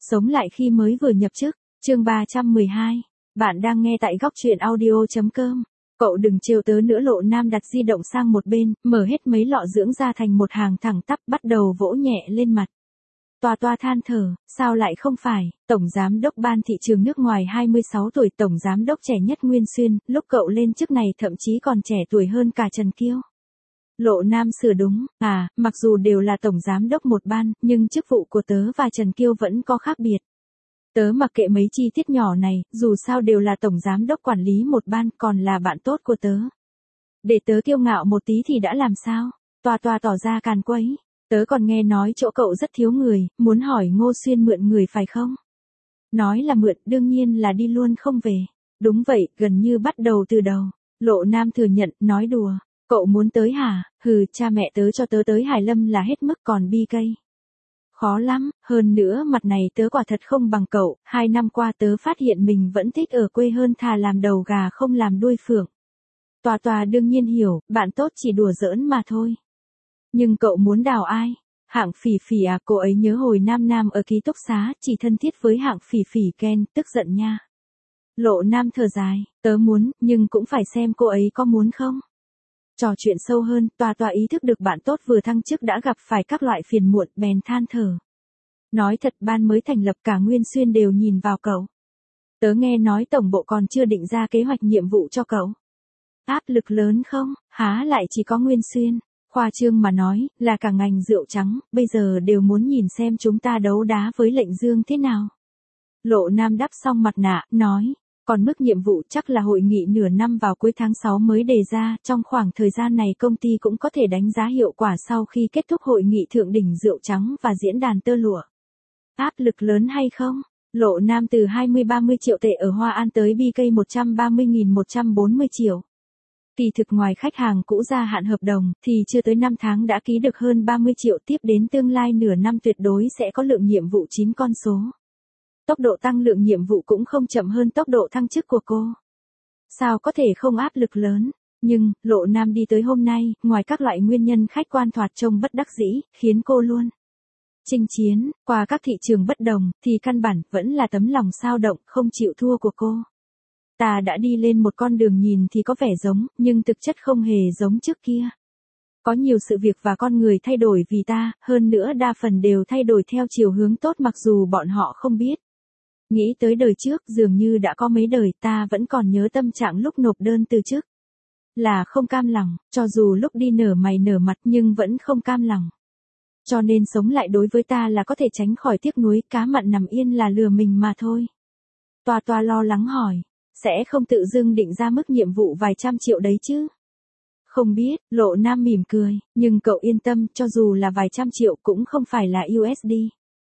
Sống lại khi mới vừa nhập chức, chương 312. Bạn đang nghe tại góc truyện audio.com. Cậu đừng trêu tớ nữa. Lộ Nam đặt di động sang một bên, mở hết mấy lọ dưỡng da thành một hàng thẳng tắp, bắt đầu vỗ nhẹ lên mặt. Toa than thở, sao lại không phải, Tổng Giám đốc Ban Thị trường nước ngoài 26 tuổi, Tổng Giám đốc trẻ nhất Nguyên Xuyên, lúc cậu lên chức này thậm chí còn trẻ tuổi hơn cả Trần Kiêu. Lộ Nam sửa đúng, mặc dù đều là Tổng Giám đốc một ban, nhưng chức vụ của tớ và Trần Kiêu vẫn có khác biệt. Tớ mặc kệ mấy chi tiết nhỏ này, dù sao đều là Tổng Giám đốc quản lý một ban, còn là bạn tốt của tớ. Để tớ kiêu ngạo một tí thì đã làm sao? Toa tỏ ra càn quấy. Tớ còn nghe nói chỗ cậu rất thiếu người, muốn hỏi Ngô Xuyên mượn người phải không? Nói là mượn, đương nhiên là đi luôn không về. Đúng vậy, gần như bắt đầu từ đầu. Lộ Nam thừa nhận, nói đùa. Cậu muốn tới hả? Cha mẹ tớ cho tớ tới Hải Lâm là hết mức, còn BK. Khó lắm, hơn nữa mặt này tớ quả thật không bằng cậu, 2 năm qua tớ phát hiện mình vẫn thích ở quê hơn thà làm đầu gà không làm đuôi phượng. Toa đương nhiên hiểu, bạn tốt chỉ đùa giỡn mà thôi. Nhưng cậu muốn đào ai? Hạng Phỉ à? Cô ấy nhớ hồi Nam ở ký túc xá, chỉ thân thiết với Hạng Phỉ Ken, tức giận nha. Lộ Nam thở dài, tớ muốn, nhưng cũng phải xem cô ấy có muốn không. Trò chuyện sâu hơn, Toa ý thức được bạn tốt vừa thăng chức đã gặp phải các loại phiền muộn, bèn than thở. Nói thật, ban mới thành lập cả Nguyên Xuyên đều nhìn vào cậu. Tớ nghe nói tổng bộ còn chưa định ra kế hoạch nhiệm vụ cho cậu. Áp lực lớn không? Há lại chỉ có Nguyên Xuyên. Khoa trương mà nói, là cả ngành rượu trắng, bây giờ đều muốn nhìn xem chúng ta đấu đá với Lệnh Dương thế nào. Lộ Nam đắp xong mặt nạ, nói. Còn mức nhiệm vụ chắc là hội nghị nửa năm vào cuối tháng 6 mới đề ra, trong khoảng thời gian này công ty cũng có thể đánh giá hiệu quả sau khi kết thúc hội nghị thượng đỉnh rượu trắng và diễn đàn tơ lụa. Áp lực lớn hay không? Lộ Nam từ 20-30 triệu tệ ở Hoa An tới BK 130.140 triệu. Kỳ thực ngoài khách hàng cũ gia hạn hợp đồng, thì chưa tới 5 tháng đã ký được hơn 30 triệu, tiếp đến tương lai nửa năm tuyệt đối sẽ có lượng nhiệm vụ 9 con số. Tốc độ tăng lượng nhiệm vụ cũng không chậm hơn tốc độ thăng chức của cô. Sao có thể không áp lực lớn? Nhưng, Lộ Nam đi tới hôm nay, ngoài các loại nguyên nhân khách quan thoạt trông bất đắc dĩ, khiến cô luôn chinh chiến, qua các thị trường bất đồng, thì căn bản vẫn là tấm lòng sao động, không chịu thua của cô. Ta đã đi lên một con đường nhìn thì có vẻ giống, nhưng thực chất không hề giống trước kia. Có nhiều sự việc và con người thay đổi vì ta, hơn nữa đa phần đều thay đổi theo chiều hướng tốt mặc dù bọn họ không biết. Nghĩ tới đời trước, dường như đã có mấy đời, ta vẫn còn nhớ tâm trạng lúc nộp đơn từ chức. Là không cam lòng, cho dù lúc đi nở mày nở mặt nhưng vẫn không cam lòng. Cho nên sống lại đối với ta là có thể tránh khỏi tiếc nuối, cá mặn nằm yên là lừa mình mà thôi. Toa lo lắng hỏi, sẽ không tự dưng định ra mức nhiệm vụ vài trăm triệu đấy chứ? Không biết, Lộ Nam mỉm cười, nhưng cậu yên tâm, cho dù là vài trăm triệu cũng không phải là USD.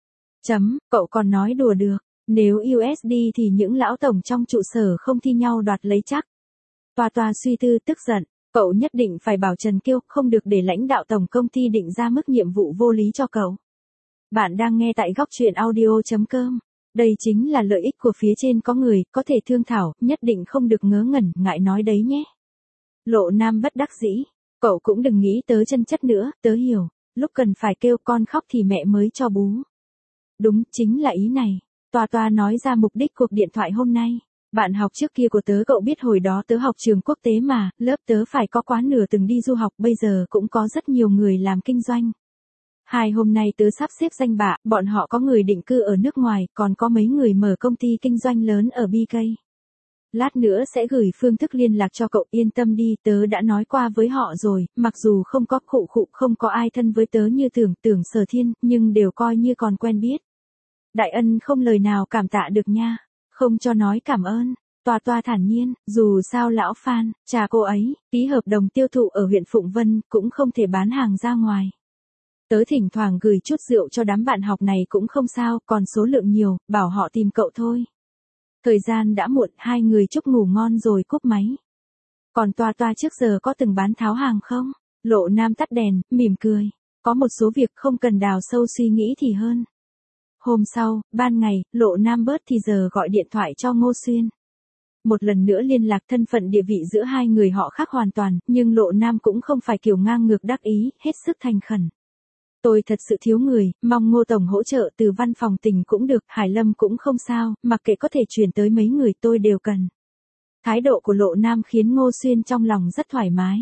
Cậu còn nói đùa được. Nếu USD thì những lão tổng trong trụ sở không thi nhau đoạt lấy chắc. Toa suy tư tức giận, cậu nhất định phải bảo Trần Kiêu không được để lãnh đạo tổng công ty định ra mức nhiệm vụ vô lý cho cậu. Bạn đang nghe tại góc truyện audio.com. Đây chính là lợi ích của phía trên có người, có thể thương thảo, nhất định không được ngớ ngẩn, ngại nói đấy nhé. Lộ Nam bất đắc dĩ, cậu cũng đừng nghĩ tớ chân chất nữa, tớ hiểu, lúc cần phải kêu con khóc thì mẹ mới cho bú. Đúng, chính là ý này. Toa nói ra mục đích cuộc điện thoại hôm nay. Bạn học trước kia của tớ cậu biết hồi đó tớ học trường quốc tế mà, lớp tớ phải có quá nửa từng đi du học, bây giờ cũng có rất nhiều người làm kinh doanh. Hôm nay tớ sắp xếp danh bạ, bọn họ có người định cư ở nước ngoài, còn có mấy người mở công ty kinh doanh lớn ở BK. Lát nữa sẽ gửi phương thức liên lạc cho cậu, yên tâm đi, tớ đã nói qua với họ rồi, mặc dù không có không có ai thân với tớ như tưởng Sở Thiên, nhưng đều coi như còn quen biết. Đại ân không lời nào cảm tạ được nha, không cho nói cảm ơn. Toa thản nhiên, dù sao lão Phan, cha cô ấy, ký hợp đồng tiêu thụ ở huyện Phụng Vân, cũng không thể bán hàng ra ngoài. Tớ thỉnh thoảng gửi chút rượu cho đám bạn học này cũng không sao, còn số lượng nhiều, bảo họ tìm cậu thôi. Thời gian đã muộn, hai người chúc ngủ ngon rồi cúp máy. Còn Toa trước giờ có từng bán tháo hàng không? Lộ Nam tắt đèn, mỉm cười. Có một số việc không cần đào sâu suy nghĩ thì hơn. Hôm sau, ban ngày, Lộ Nam bớt thì giờ gọi điện thoại cho Ngô Xuyên. Một lần nữa liên lạc, thân phận địa vị giữa hai người họ khác hoàn toàn, nhưng Lộ Nam cũng không phải kiểu ngang ngược đắc ý, hết sức thành khẩn. Tôi thật sự thiếu người, mong Ngô Tổng hỗ trợ từ văn phòng tỉnh cũng được, Hải Lâm cũng không sao, mặc kệ có thể chuyển tới mấy người tôi đều cần. Thái độ của Lộ Nam khiến Ngô Xuyên trong lòng rất thoải mái.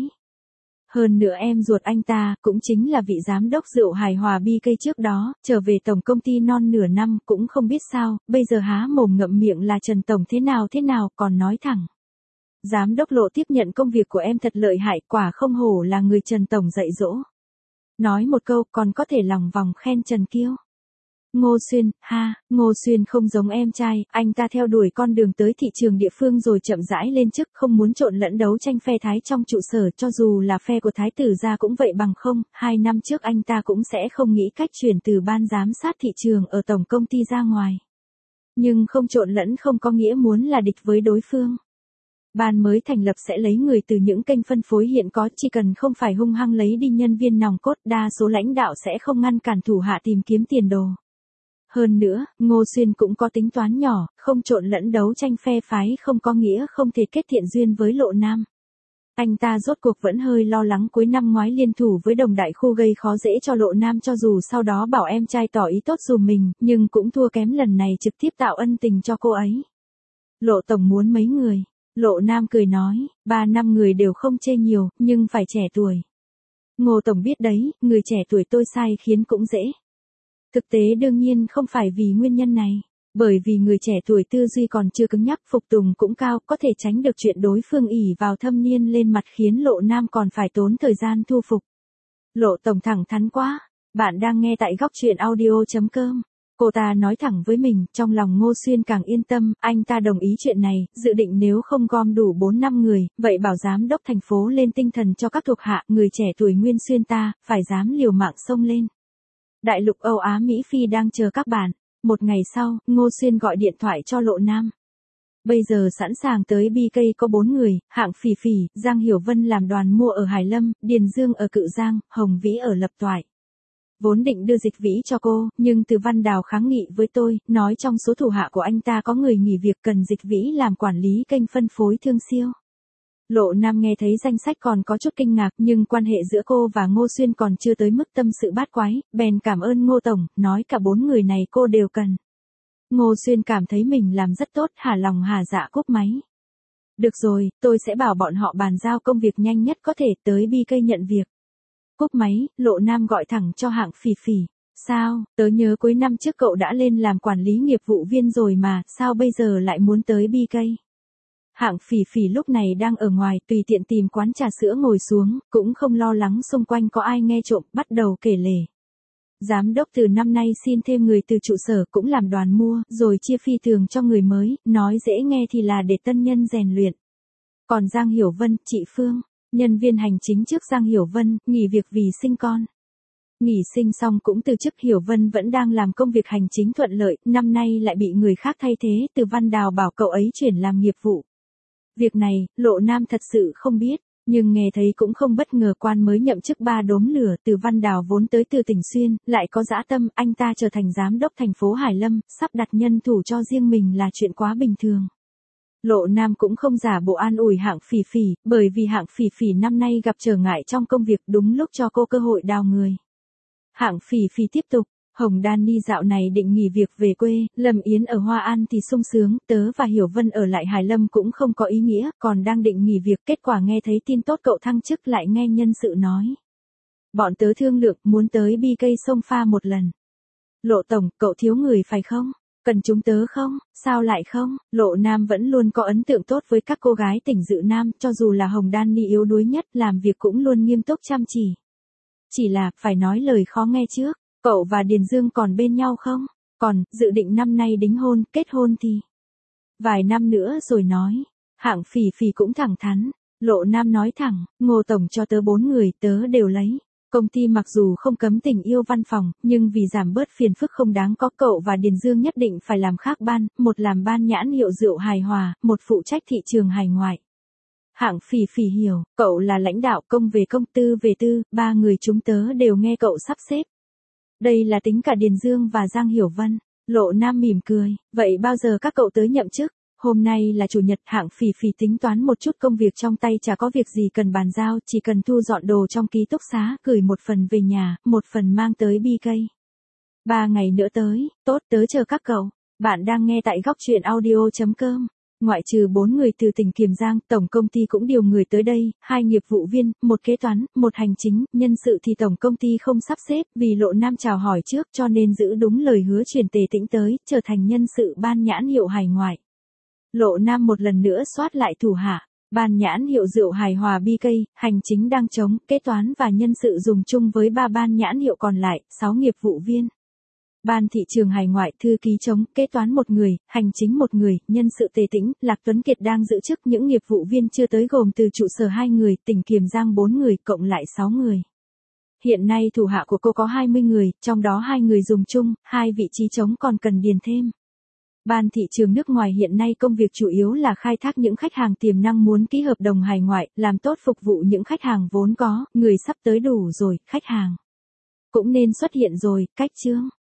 Hơn nữa em ruột anh ta, cũng chính là vị giám đốc rượu hài hòa BK trước đó, trở về tổng công ty non nửa năm cũng không biết sao, bây giờ há mồm ngậm miệng là Trần Tổng thế nào còn nói thẳng. Giám đốc Lộ tiếp nhận công việc của em thật lợi hại, quả không hổ là người Trần Tổng dạy dỗ. Nói một câu còn có thể lòng vòng khen Trần Kiêu. Ngô Xuyên, Ngô Xuyên không giống em trai, anh ta theo đuổi con đường tới thị trường địa phương rồi chậm rãi lên chức, không muốn trộn lẫn đấu tranh phe Thái trong trụ sở, cho dù là phe của Thái tử gia cũng vậy bằng không, 2 năm trước anh ta cũng sẽ không nghĩ cách chuyển từ ban giám sát thị trường ở tổng công ty ra ngoài. Nhưng không trộn lẫn không có nghĩa muốn là địch với đối phương. Ban mới thành lập sẽ lấy người từ những kênh phân phối hiện có, chỉ cần không phải hung hăng lấy đi nhân viên nòng cốt, đa số lãnh đạo sẽ không ngăn cản thủ hạ tìm kiếm tiền đồ. Hơn nữa, Ngô Xuyên cũng có tính toán nhỏ, không trộn lẫn đấu tranh phe phái không có nghĩa không thể kết thiện duyên với Lộ Nam. Anh ta rốt cuộc vẫn hơi lo lắng cuối năm ngoái liên thủ với Đồng Đại Khu gây khó dễ cho Lộ Nam, cho dù sau đó bảo em trai tỏ ý tốt dùm mình, nhưng cũng thua kém lần này trực tiếp tạo ân tình cho cô ấy. Lộ Tổng muốn mấy người? Lộ Nam cười nói, 3-5 người đều không chê nhiều, nhưng phải trẻ tuổi. Ngô Tổng biết đấy, người trẻ tuổi tôi sai khiến cũng dễ. Thực tế đương nhiên không phải vì nguyên nhân này, bởi vì người trẻ tuổi tư duy còn chưa cứng nhắc, phục tùng cũng cao, có thể tránh được chuyện đối phương ỷ vào thâm niên lên mặt khiến Lộ Nam còn phải tốn thời gian thu phục. Lộ Tổng thẳng thắn quá, bạn đang nghe tại góc truyện audio.com. Cô ta nói thẳng với mình, trong lòng Ngô Xuyên càng yên tâm, anh ta đồng ý chuyện này, dự định nếu không gom đủ 4-5 người, vậy bảo giám đốc thành phố lên tinh thần cho các thuộc hạ, người trẻ tuổi Nguyên Xuyên ta, phải dám liều mạng xông lên. Đại lục Âu Á Mỹ Phi đang chờ các bạn. Một ngày sau, Ngô Xuyên gọi điện thoại cho Lộ Nam. Bây giờ sẵn sàng tới BK có 4 người, Hạng Phỉ Phỉ, Giang Hiểu Vân làm đoàn mua ở Hải Lâm, Điền Dương ở Cự Giang, Hồng Vĩ ở Lập Toại. Vốn định đưa Dịch Vĩ cho cô, nhưng Từ Văn Đào kháng nghị với tôi, nói trong số thủ hạ của anh ta có người nghỉ việc cần Dịch Vĩ làm quản lý kênh phân phối thương siêu. Lộ Nam nghe thấy danh sách còn có chút kinh ngạc, nhưng quan hệ giữa cô và Ngô Xuyên còn chưa tới mức tâm sự bát quái, bèn cảm ơn Ngô Tổng, nói cả 4 người này cô đều cần. Ngô Xuyên cảm thấy mình làm rất tốt, hà lòng hà dạ cúp máy. Được rồi, tôi sẽ bảo bọn họ bàn giao công việc nhanh nhất có thể, tới BK nhận việc. Cúp máy, Lộ Nam gọi thẳng cho Hạng Phỉ Phỉ. Sao, tớ nhớ cuối năm trước cậu đã lên làm quản lý nghiệp vụ viên rồi mà, sao bây giờ lại muốn tới BK? Hạng Phỉ Phỉ lúc này đang ở ngoài, tùy tiện tìm quán trà sữa ngồi xuống, cũng không lo lắng xung quanh có ai nghe trộm, bắt đầu kể lể. Giám đốc từ năm nay xin thêm người từ trụ sở, cũng làm đoàn mua, rồi chia phi thường cho người mới, nói dễ nghe thì là để tân nhân rèn luyện. Còn Giang Hiểu Vân, chị Phương, nhân viên hành chính trước Giang Hiểu Vân, nghỉ việc vì sinh con. Nghỉ sinh xong cũng từ chức, Hiểu Vân vẫn đang làm công việc hành chính thuận lợi, năm nay lại bị người khác thay thế, Từ Văn Đào bảo cậu ấy chuyển làm nghiệp vụ. Việc này, Lộ Nam thật sự không biết, nhưng nghe thấy cũng không bất ngờ, quan mới nhậm chức 3 đốm lửa, Từ Văn Đào vốn tới từ tỉnh Xuyên, lại có dã tâm, anh ta trở thành giám đốc thành phố Hải Lâm, sắp đặt nhân thủ cho riêng mình là chuyện quá bình thường. Lộ Nam cũng không giả bộ an ủi Hạng Phỉ Phỉ, bởi vì Hạng Phỉ Phỉ năm nay gặp trở ngại trong công việc, đúng lúc cho cô cơ hội đào người. Hạng Phỉ Phỉ tiếp tục, Hồng Đan Ni dạo này định nghỉ việc về quê, Lâm Yến ở Hoa An thì sung sướng, tớ và Hiểu Vân ở lại Hải Lâm cũng không có ý nghĩa, còn đang định nghỉ việc, kết quả nghe thấy tin tốt cậu thăng chức, lại nghe nhân sự nói. Bọn tớ thương lượng muốn tới BK sông pha một lần. Lộ Tổng, cậu thiếu người phải không? Cần chúng tớ không? Sao lại không? Lộ Nam vẫn luôn có ấn tượng tốt với các cô gái tỉnh Dự Nam, cho dù là Hồng Đan Ni yếu đuối nhất, làm việc cũng luôn nghiêm túc chăm chỉ. Chỉ là, phải nói lời khó nghe trước, cậu và Điền Dương còn bên nhau không? Còn, dự định năm nay đính hôn, kết hôn thì vài năm nữa rồi nói. Hạng Phỉ Phỉ cũng thẳng thắn. Lộ Nam nói thẳng, Ngô Tổng cho tớ 4 người, tớ đều lấy. Công ty mặc dù không cấm tình yêu văn phòng, nhưng vì giảm bớt phiền phức không đáng có, cậu và Điền Dương nhất định phải làm khác ban, một làm ban nhãn hiệu rượu hài hòa, một phụ trách thị trường hải ngoại. Hạng Phỉ Phỉ hiểu, cậu là lãnh đạo, công về công, tư về tư, 3 người chúng tớ đều nghe cậu sắp xếp. Đây là tính cả Điền Dương và Giang Hiểu Vân. Lộ Nam mỉm cười, vậy bao giờ các cậu tới nhậm chức? Hôm nay là chủ nhật, Hạng Phỉ Phỉ tính toán một chút công việc trong tay, chả có việc gì cần bàn giao, chỉ cần thu dọn đồ trong ký túc xá, gửi một phần về nhà, một phần mang tới BK. 3 ngày nữa tới, tốt, tớ chờ các cậu. Bạn đang nghe tại góc truyện audio.com. Ngoại trừ 4 người từ tỉnh Kiềm Giang, tổng công ty cũng điều người tới đây, 2 nghiệp vụ viên, 1 kế toán, 1 hành chính, nhân sự thì tổng công ty không sắp xếp, vì Lộ Nam chào hỏi trước cho nên giữ đúng lời hứa chuyển Tề Tĩnh tới, trở thành nhân sự ban nhãn hiệu hải ngoại. Lộ Nam một lần nữa soát lại thủ hạ, ban nhãn hiệu rượu hài hòa BK, hành chính đang trống, kế toán và nhân sự dùng chung với 3 ban nhãn hiệu còn lại, 6 nghiệp vụ viên. Ban thị trường hải ngoại, thư ký trống, kế toán 1 người, hành chính 1 người, nhân sự Tề Tĩnh, Lạc Tuấn Kiệt đang giữ chức, những nghiệp vụ viên chưa tới gồm từ trụ sở 2 người, tỉnh Kiềm Giang 4 người, cộng lại 6 người. Hiện nay thủ hạ của cô có 20 người, trong đó 2 người dùng chung, 2 vị trí trống còn cần điền thêm. Ban thị trường nước ngoài hiện nay công việc chủ yếu là khai thác những khách hàng tiềm năng muốn ký hợp đồng hải ngoại, làm tốt phục vụ những khách hàng vốn có, người sắp tới đủ rồi, khách hàng cũng nên xuất hiện rồi, cách chương.